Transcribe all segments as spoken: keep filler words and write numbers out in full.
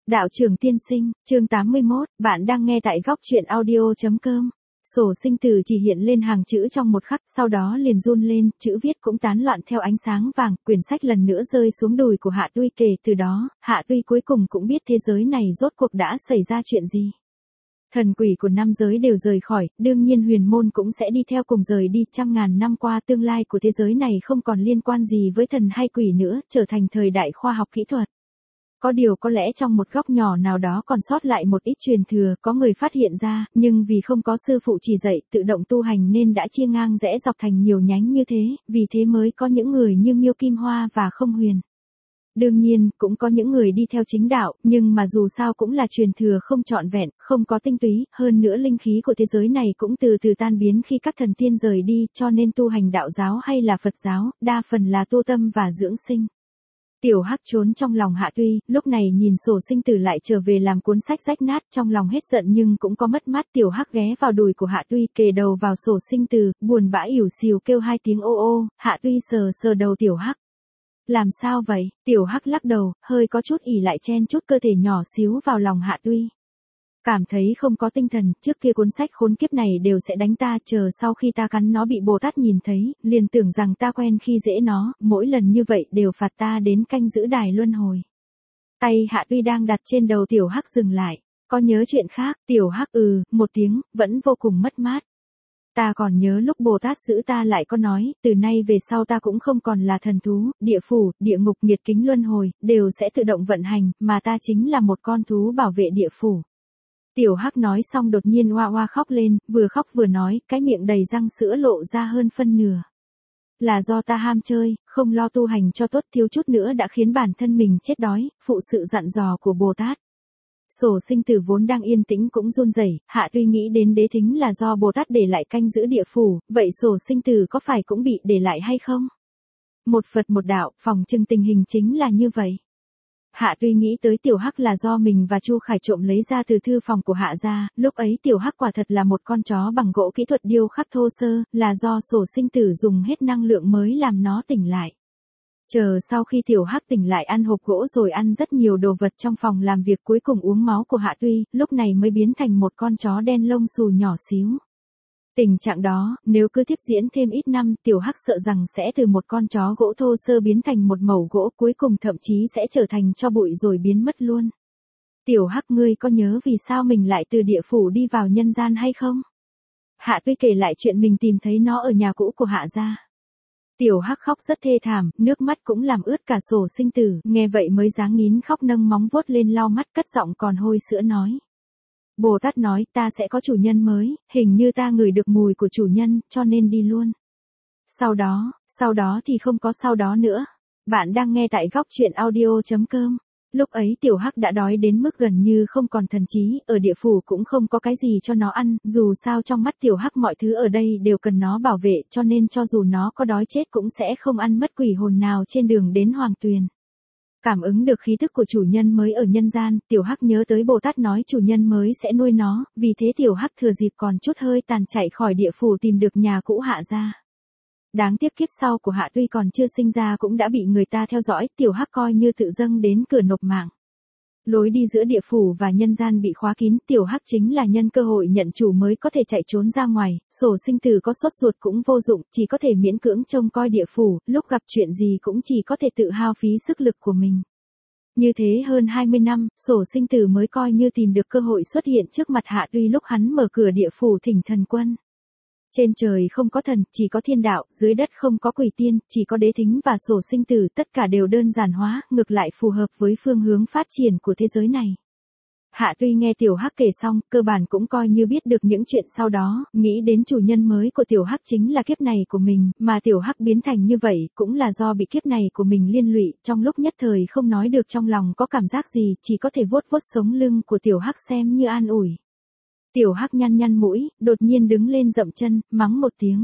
Đạo trưởng tiên sinh, chương tám mươi mốt, bạn đang nghe tại góc truyện audio.com. Sổ sinh tử chỉ hiện lên hàng chữ trong một khắc, sau đó liền run lên, chữ viết cũng tán loạn theo ánh sáng vàng, quyển sách lần nữa rơi xuống đùi của Hạ Tuy. Kể từ đó, Hạ Tuy cuối cùng cũng biết thế giới này rốt cuộc đã xảy ra chuyện gì. Thần quỷ của năm giới đều rời khỏi, đương nhiên huyền môn cũng sẽ đi theo cùng rời đi. Trăm ngàn năm qua tương lai của thế giới này không còn liên quan gì với thần hay quỷ nữa, trở thành thời đại khoa học kỹ thuật. Có điều có lẽ trong một góc nhỏ nào đó còn sót lại một ít truyền thừa, có người phát hiện ra, nhưng vì không có sư phụ chỉ dạy, tự động tu hành nên đã chia ngang rẽ dọc thành nhiều nhánh như thế, vì thế mới có những người như Miêu Kim Hoa và Không Huyền. Đương nhiên, cũng có những người đi theo chính đạo, nhưng mà dù sao cũng là truyền thừa không trọn vẹn, không có tinh túy, hơn nữa linh khí của thế giới này cũng từ từ tan biến khi các thần tiên rời đi, cho nên tu hành đạo giáo hay là Phật giáo, đa phần là tu tâm và dưỡng sinh. Tiểu Hắc trốn trong lòng Hạ Tuy, lúc này nhìn sổ sinh tử lại trở về làm cuốn sách rách nát, trong lòng hết giận nhưng cũng có mất mát. Tiểu Hắc ghé vào đùi của Hạ Tuy, kề đầu vào sổ sinh tử, buồn bã ỉu xìu kêu hai tiếng ô ô. Hạ Tuy sờ sờ đầu Tiểu Hắc. Làm sao vậy? Tiểu Hắc lắc đầu, hơi có chút ỉ lại chen chút cơ thể nhỏ xíu vào lòng Hạ Tuy. Cảm thấy không có tinh thần, trước kia cuốn sách khốn kiếp này đều sẽ đánh ta, chờ sau khi ta cắn nó bị Bồ Tát nhìn thấy, liền tưởng rằng ta quen khi dễ nó, mỗi lần như vậy đều phạt ta đến canh giữ đài luân hồi. Tay Hạ Tuy đang đặt trên đầu Tiểu Hắc dừng lại, có nhớ chuyện khác? Tiểu Hắc ừ, một tiếng, vẫn vô cùng mất mát. Ta còn nhớ lúc Bồ Tát giữ ta lại có nói, từ nay về sau ta cũng không còn là thần thú, địa phủ, địa ngục, nghiệt kính luân hồi, đều sẽ tự động vận hành, mà ta chính là một con thú bảo vệ địa phủ. Tiểu Hắc nói xong đột nhiên oa oa khóc lên, vừa khóc vừa nói, cái miệng đầy răng sữa lộ ra hơn phân nửa. Là do ta ham chơi, không lo tu hành cho tốt, thiếu chút nữa đã khiến bản thân mình chết đói, phụ sự dặn dò của Bồ Tát. Sổ sinh tử vốn đang yên tĩnh cũng run rẩy. Hạ Tuy nghĩ đến đế thính là do Bồ Tát để lại canh giữ địa phủ, vậy sổ sinh tử có phải cũng bị để lại hay không? Một Phật một đạo, phòng trừng tình hình chính là như vậy. Hạ Tuy nghĩ tới Tiểu Hắc là do mình và Chu Khải trộm lấy ra từ thư phòng của Hạ gia, lúc ấy Tiểu Hắc quả thật là một con chó bằng gỗ kỹ thuật điêu khắc thô sơ, là do sổ sinh tử dùng hết năng lượng mới làm nó tỉnh lại. Chờ sau khi Tiểu Hắc tỉnh lại ăn hộp gỗ rồi ăn rất nhiều đồ vật trong phòng làm việc, cuối cùng uống máu của Hạ Tuy, lúc này mới biến thành một con chó đen lông xù nhỏ xíu. Tình trạng đó, nếu cứ tiếp diễn thêm ít năm, Tiểu Hắc sợ rằng sẽ từ một con chó gỗ thô sơ biến thành một mẩu gỗ, cuối cùng thậm chí sẽ trở thành tro bụi rồi biến mất luôn. Tiểu Hắc, ngươi có nhớ vì sao mình lại từ địa phủ đi vào nhân gian hay không? Hạ Tuy kể lại chuyện mình tìm thấy nó ở nhà cũ của Hạ gia. Tiểu Hắc khóc rất thê thảm, nước mắt cũng làm ướt cả sổ sinh tử, nghe vậy mới dáng nín khóc nâng móng vuốt lên lau mắt, cất giọng còn hôi sữa nói. Bồ Tát nói ta sẽ có chủ nhân mới, hình như ta ngửi được mùi của chủ nhân, cho nên đi luôn. Sau đó, sau đó thì không có sau đó nữa. Bạn đang nghe tại góc truyện audio.com. Lúc ấy Tiểu Hắc đã đói đến mức gần như không còn thần trí, ở địa phủ cũng không có cái gì cho nó ăn, dù sao trong mắt Tiểu Hắc mọi thứ ở đây đều cần nó bảo vệ, cho nên cho dù nó có đói chết cũng sẽ không ăn mất quỷ hồn nào trên đường đến Hoàng Tuyền. Cảm ứng được khí thức của chủ nhân mới ở nhân gian, Tiểu Hắc nhớ tới Bồ Tát nói chủ nhân mới sẽ nuôi nó, vì thế Tiểu Hắc thừa dịp còn chút hơi tàn chạy khỏi địa phủ tìm được nhà cũ Hạ gia. Đáng tiếc kiếp sau của Hạ Tuy còn chưa sinh ra cũng đã bị người ta theo dõi, Tiểu Hắc coi như tự dâng đến cửa nộp mạng. Lối đi giữa địa phủ và nhân gian bị khóa kín, Tiểu Hắc chính là nhân cơ hội nhận chủ mới có thể chạy trốn ra ngoài, sổ sinh tử có sốt ruột cũng vô dụng, chỉ có thể miễn cưỡng trông coi địa phủ, lúc gặp chuyện gì cũng chỉ có thể tự hao phí sức lực của mình. Như thế hơn hai mươi năm, sổ sinh tử mới coi như tìm được cơ hội xuất hiện trước mặt Hạ Tuy lúc hắn mở cửa địa phủ thỉnh thần quân. Trên trời không có thần, chỉ có thiên đạo, dưới đất không có quỷ tiên, chỉ có đế thính và sổ sinh tử, tất cả đều đơn giản hóa, ngược lại phù hợp với phương hướng phát triển của thế giới này. Hạ Tuy nghe Tiểu Hắc kể xong, cơ bản cũng coi như biết được những chuyện sau đó, nghĩ đến chủ nhân mới của Tiểu Hắc chính là kiếp này của mình, mà Tiểu Hắc biến thành như vậy, cũng là do bị kiếp này của mình liên lụy, trong lúc nhất thời không nói được trong lòng có cảm giác gì, chỉ có thể vuốt vuốt sống lưng của Tiểu Hắc xem như an ủi. Tiểu Hắc nhăn nhăn mũi, đột nhiên đứng lên dậm chân, mắng một tiếng.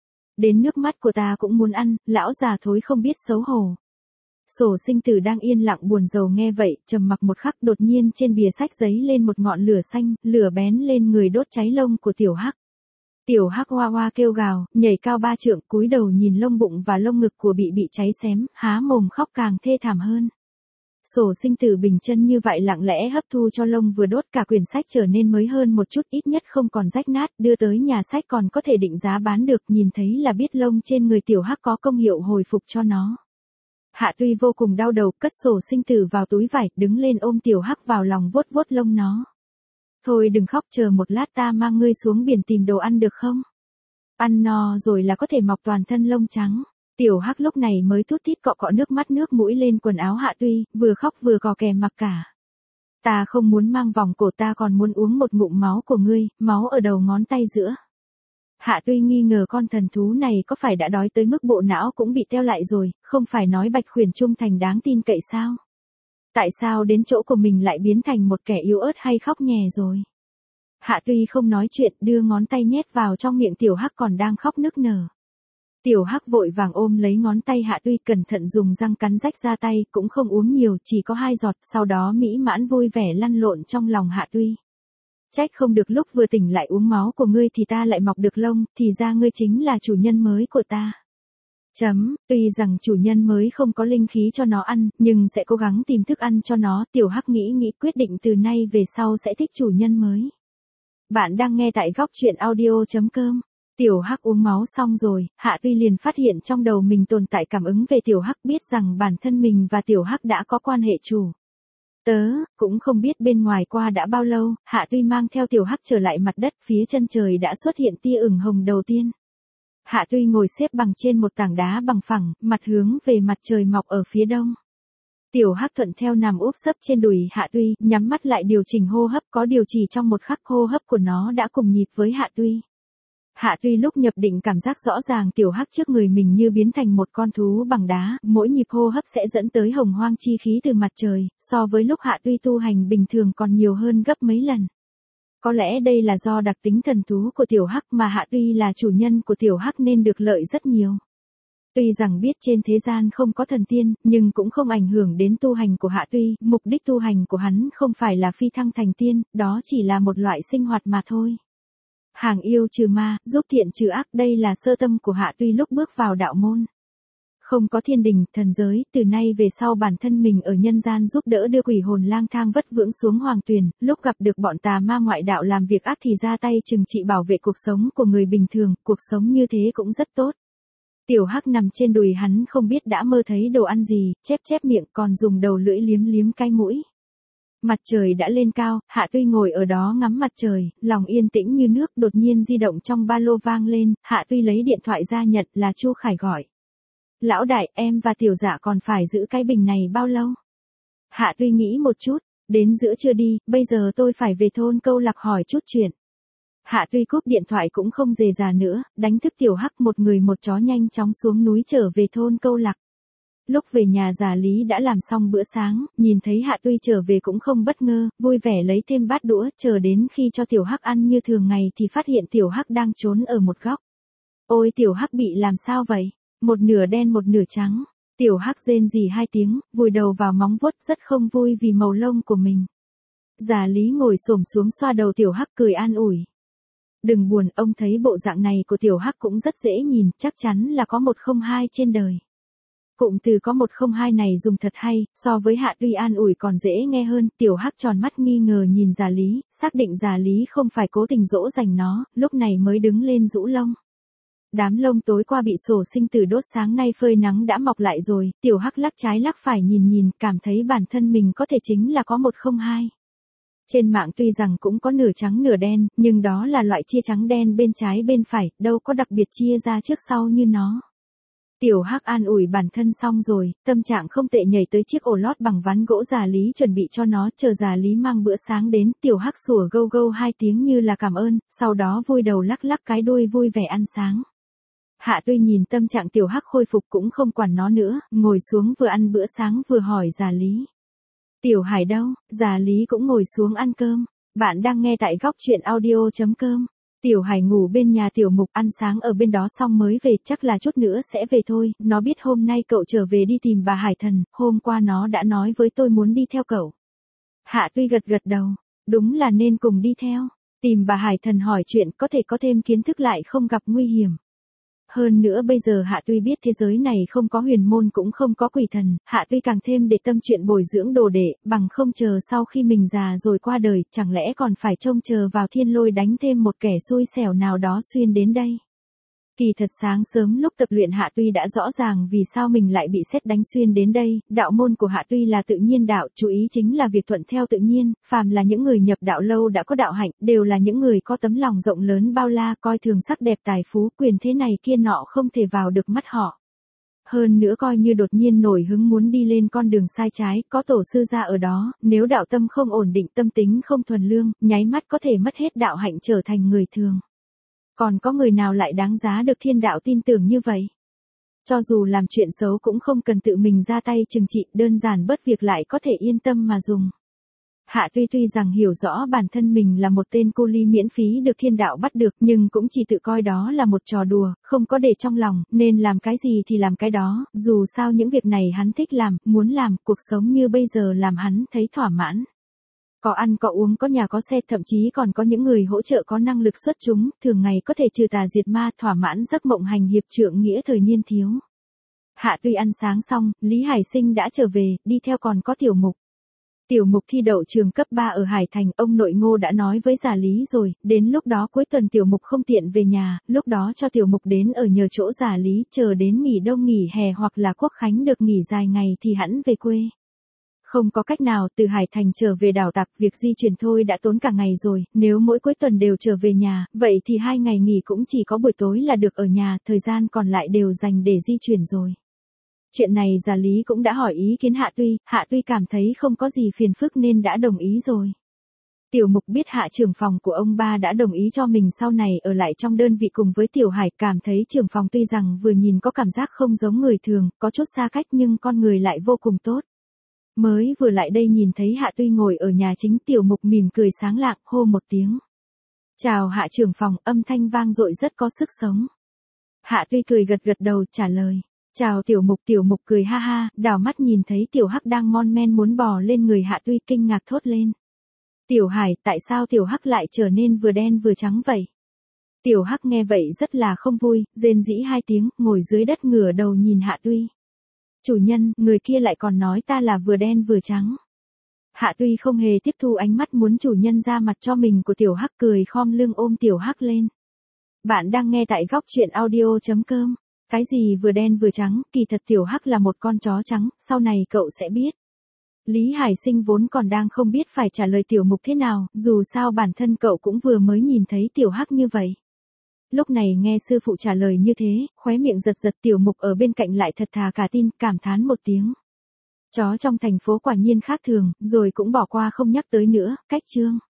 Đến nước mắt của ta cũng muốn ăn, lão già thối không biết xấu hổ. Sổ sinh tử đang yên lặng buồn rầu nghe vậy, trầm mặc một khắc, đột nhiên trên bìa sách giấy lên một ngọn lửa xanh, lửa bén lên người đốt cháy lông của Tiểu Hắc. Tiểu Hắc hoa hoa kêu gào, nhảy cao ba trượng, cúi đầu nhìn lông bụng và lông ngực của bị bị cháy xém, há mồm khóc càng thê thảm hơn. Sổ sinh tử bình chân như vậy lặng lẽ hấp thu cho lông vừa đốt cả quyển sách trở nên mới hơn một chút, ít nhất không còn rách nát, đưa tới nhà sách còn có thể định giá bán được, nhìn thấy là biết lông trên người tiểu hắc có công hiệu hồi phục cho nó. Hạ Tuy vô cùng đau đầu, cất sổ sinh tử vào túi vải, đứng lên ôm tiểu hắc vào lòng vuốt vuốt lông nó. Thôi đừng khóc, chờ một lát ta mang ngươi xuống biển tìm đồ ăn được không? Ăn no rồi là có thể mọc toàn thân lông trắng. Tiểu hắc lúc này mới thút thít cọ cọ nước mắt nước mũi lên quần áo Hạ Tuy, vừa khóc vừa cò kè mặc cả. Ta không muốn mang vòng cổ, ta còn muốn uống một ngụm máu của ngươi, máu ở đầu ngón tay giữa. Hạ Tuy nghi ngờ con thần thú này có phải đã đói tới mức bộ não cũng bị teo lại rồi, không phải nói Bạch Khuyển trung thành đáng tin cậy sao? Tại sao đến chỗ của mình lại biến thành một kẻ yếu ớt hay khóc nhè rồi? Hạ Tuy không nói chuyện, đưa ngón tay nhét vào trong miệng tiểu hắc còn đang khóc nức nở. Tiểu hắc vội vàng ôm lấy ngón tay Hạ Tuy, cẩn thận dùng răng cắn rách ra tay, cũng không uống nhiều, chỉ có hai giọt, sau đó mỹ mãn vui vẻ lăn lộn trong lòng Hạ Tuy. Trách không được lúc vừa tỉnh lại uống máu của ngươi thì ta lại mọc được lông, thì ra ngươi chính là chủ nhân mới của ta. Chấm, tuy rằng chủ nhân mới không có linh khí cho nó ăn, nhưng sẽ cố gắng tìm thức ăn cho nó, tiểu hắc nghĩ nghĩ quyết định từ nay về sau sẽ thích chủ nhân mới. Bạn đang nghe tại góc truyện audio chấm com. Tiểu hắc uống máu xong rồi, Hạ Tuy liền phát hiện trong đầu mình tồn tại cảm ứng về tiểu hắc, biết rằng bản thân mình và tiểu hắc đã có quan hệ chủ tớ, cũng không biết bên ngoài qua đã bao lâu, Hạ Tuy mang theo tiểu hắc trở lại mặt đất, phía chân trời đã xuất hiện tia ửng hồng đầu tiên. Hạ Tuy ngồi xếp bằng trên một tảng đá bằng phẳng, mặt hướng về mặt trời mọc ở phía đông. Tiểu hắc thuận theo nằm úp sấp trên đùi Hạ Tuy, nhắm mắt lại điều chỉnh hô hấp, có điều chỉ trong một khắc hô hấp của nó đã cùng nhịp với Hạ Tuy. Hạ Tuy lúc nhập định cảm giác rõ ràng tiểu hắc trước người mình như biến thành một con thú bằng đá, mỗi nhịp hô hấp sẽ dẫn tới hồng hoang chi khí từ mặt trời, so với lúc Hạ Tuy tu hành bình thường còn nhiều hơn gấp mấy lần. Có lẽ đây là do đặc tính thần thú của tiểu hắc mà Hạ Tuy là chủ nhân của tiểu hắc nên được lợi rất nhiều. Tuy rằng biết trên thế gian không có thần tiên, nhưng cũng không ảnh hưởng đến tu hành của Hạ Tuy, mục đích tu hành của hắn không phải là phi thăng thành tiên, đó chỉ là một loại sinh hoạt mà thôi. Hàng yêu trừ ma, giúp thiện trừ ác, đây là sơ tâm của Hạ Tuy lúc bước vào đạo môn. Không có thiên đình, thần giới, từ nay về sau bản thân mình ở nhân gian giúp đỡ đưa quỷ hồn lang thang vất vưởng xuống hoàng tuyền, lúc gặp được bọn tà ma ngoại đạo làm việc ác thì ra tay trừng trị bảo vệ cuộc sống của người bình thường, cuộc sống như thế cũng rất tốt. Tiểu hắc nằm trên đùi hắn không biết đã mơ thấy đồ ăn gì, chép chép miệng còn dùng đầu lưỡi liếm liếm cái mũi. Mặt trời đã lên cao, Hạ Tuy ngồi ở đó ngắm mặt trời, lòng yên tĩnh như nước, đột nhiên di động trong ba lô vang lên, Hạ Tuy lấy điện thoại ra nhận, là Chu Khải gọi. Lão đại, em và tiểu dạ còn phải giữ cái bình này bao lâu? Hạ Tuy nghĩ một chút, đến giữa trưa đi, bây giờ tôi phải về thôn Câu Lạc hỏi chút chuyện. Hạ Tuy cúp điện thoại cũng không dề dà nữa, đánh thức tiểu hắc, một người một chó nhanh chóng xuống núi trở về thôn Câu Lạc. Lúc về nhà già Lý đã làm xong bữa sáng, nhìn thấy Hạ Tuy trở về cũng không bất ngờ, vui vẻ lấy thêm bát đũa, chờ đến khi cho tiểu hắc ăn như thường ngày thì phát hiện tiểu hắc đang trốn ở một góc. Ôi tiểu hắc bị làm sao vậy? Một nửa đen một nửa trắng. Tiểu hắc rên rỉ hai tiếng, vùi đầu vào móng vuốt rất không vui vì màu lông của mình. Già Lý ngồi xổm xuống xoa đầu tiểu hắc cười an ủi. Đừng buồn, ông thấy bộ dạng này của tiểu hắc cũng rất dễ nhìn, chắc chắn là có một không hai trên đời. Cụm từ có một không hai này dùng thật hay, so với Hạ Tuy an ủi còn dễ nghe hơn, tiểu hắc tròn mắt nghi ngờ nhìn già Lý, xác định già Lý không phải cố tình dỗ dành nó, lúc này mới đứng lên rũ lông. Đám lông tối qua bị sổ sinh tử đốt sáng nay phơi nắng đã mọc lại rồi, tiểu hắc lắc trái lắc phải nhìn nhìn, cảm thấy bản thân mình có thể chính là có một không hai. Trên mạng tuy rằng cũng có nửa trắng nửa đen, nhưng đó là loại chia trắng đen bên trái bên phải, đâu có đặc biệt chia ra trước sau như nó. Tiểu hắc an ủi bản thân xong rồi, tâm trạng không tệ nhảy tới chiếc ổ lót bằng ván gỗ già Lý chuẩn bị cho nó, chờ già Lý mang bữa sáng đến, tiểu hắc sủa gâu gâu hai tiếng như là cảm ơn, sau đó vui đầu lắc lắc cái đuôi vui vẻ ăn sáng. Hạ Tuy nhìn tâm trạng tiểu hắc khôi phục cũng không quản nó nữa, ngồi xuống vừa ăn bữa sáng vừa hỏi già Lý. Tiểu Hải đâu? Già Lý cũng ngồi xuống ăn cơm. Bạn đang nghe tại góc truyện audio chấm com. Tiểu Hải ngủ bên nhà Tiểu Mục, ăn sáng ở bên đó xong mới về, chắc là chút nữa sẽ về thôi, nó biết hôm nay cậu trở về đi tìm bà Hải Thần, hôm qua nó đã nói với tôi muốn đi theo cậu. Hạ Tuy gật gật đầu, đúng là nên cùng đi theo, tìm bà Hải Thần hỏi chuyện có thể có thêm kiến thức lại không gặp nguy hiểm. Hơn nữa bây giờ Hạ Tuy biết thế giới này không có huyền môn cũng không có quỷ thần, Hạ Tuy càng thêm để tâm chuyện bồi dưỡng đồ đệ, bằng không chờ sau khi mình già rồi qua đời, chẳng lẽ còn phải trông chờ vào thiên lôi đánh thêm một kẻ xui xẻo nào đó xuyên đến đây. Kỳ thật sáng sớm lúc tập luyện Hạ Tuy đã rõ ràng vì sao mình lại bị sét đánh xuyên đến đây, đạo môn của Hạ Tuy là tự nhiên đạo, chú ý chính là việc thuận theo tự nhiên, phàm là những người nhập đạo lâu đã có đạo hạnh, đều là những người có tấm lòng rộng lớn bao la, coi thường sắc đẹp tài phú, quyền thế này kia nọ không thể vào được mắt họ. Hơn nữa coi như đột nhiên nổi hứng muốn đi lên con đường sai trái, có tổ sư ra ở đó, nếu đạo tâm không ổn định, tâm tính không thuần lương, nháy mắt có thể mất hết đạo hạnh trở thành người thường. Còn có người nào lại đáng giá được thiên đạo tin tưởng như vậy? Cho dù làm chuyện xấu cũng không cần tự mình ra tay trừng trị, đơn giản bớt việc lại có thể yên tâm mà dùng. Hạ Tuy tuy rằng hiểu rõ bản thân mình là một tên cô ly miễn phí được thiên đạo bắt được, nhưng cũng chỉ tự coi đó là một trò đùa, không có để trong lòng, nên làm cái gì thì làm cái đó, dù sao những việc này hắn thích làm, muốn làm, cuộc sống như bây giờ làm hắn thấy thỏa mãn. Có ăn có uống có nhà có xe, thậm chí còn có những người hỗ trợ có năng lực xuất chúng, thường ngày có thể trừ tà diệt ma, thỏa mãn giấc mộng hành hiệp trượng nghĩa thời niên thiếu. Hạ Tuy ăn sáng xong, Lý Hải Sinh đã trở về, đi theo còn có Tiểu Mục. Tiểu Mục thi đậu trường cấp ba ở Hải Thành, ông nội Ngô đã nói với Già Lý rồi, đến lúc đó cuối tuần Tiểu Mục không tiện về nhà, lúc đó cho Tiểu Mục đến ở nhờ chỗ Già Lý, chờ đến nghỉ đông nghỉ hè hoặc là Quốc khánh được nghỉ dài ngày thì hẵng về quê. Không có cách nào, từ Hải Thành trở về đảo Tặc, việc di chuyển thôi đã tốn cả ngày rồi, nếu mỗi cuối tuần đều trở về nhà, vậy thì hai ngày nghỉ cũng chỉ có buổi tối là được ở nhà, thời gian còn lại đều dành để di chuyển rồi. Chuyện này Già Lý cũng đã hỏi ý kiến Hạ Tuy, Hạ Tuy cảm thấy không có gì phiền phức nên đã đồng ý rồi. Tiểu Mục biết Hạ trưởng phòng của ông ba đã đồng ý cho mình sau này ở lại trong đơn vị cùng với Tiểu Hải, cảm thấy trưởng phòng tuy rằng vừa nhìn có cảm giác không giống người thường, có chút xa cách nhưng con người lại vô cùng tốt. Mới vừa lại đây nhìn thấy Hạ Tuy ngồi ở nhà chính, Tiểu Mục mỉm cười sáng lạng, hô một tiếng. Chào Hạ trưởng phòng, âm thanh vang dội rất có sức sống. Hạ Tuy cười gật gật đầu, trả lời. Chào Tiểu Mục. Tiểu Mục cười ha ha, đảo mắt nhìn thấy Tiểu Hắc đang mon men muốn bò lên người Hạ Tuy, kinh ngạc thốt lên. Tiểu Hải, tại sao Tiểu Hắc lại trở nên vừa đen vừa trắng vậy? Tiểu Hắc nghe vậy rất là không vui, rên rỉ hai tiếng, ngồi dưới đất ngửa đầu nhìn Hạ Tuy. Chủ nhân, người kia lại còn nói ta là vừa đen vừa trắng. Hạ Tuy không hề tiếp thu ánh mắt muốn chủ nhân ra mặt cho mình của Tiểu Hắc, cười khom lưng ôm Tiểu Hắc lên. Bạn đang nghe tại góc truyện audio chấm com. Cái gì vừa đen vừa trắng, kỳ thật Tiểu Hắc là một con chó trắng, sau này cậu sẽ biết. Lý Hải Sinh vốn còn đang không biết phải trả lời Tiểu Mục thế nào, dù sao bản thân cậu cũng vừa mới nhìn thấy Tiểu Hắc như vậy. Lúc này nghe sư phụ trả lời như thế, khóe miệng giật giật, Tiểu Mục ở bên cạnh lại thật thà cả tin, cảm thán một tiếng. Chó trong thành phố quả nhiên khác thường, rồi cũng bỏ qua không nhắc tới nữa, cách chương.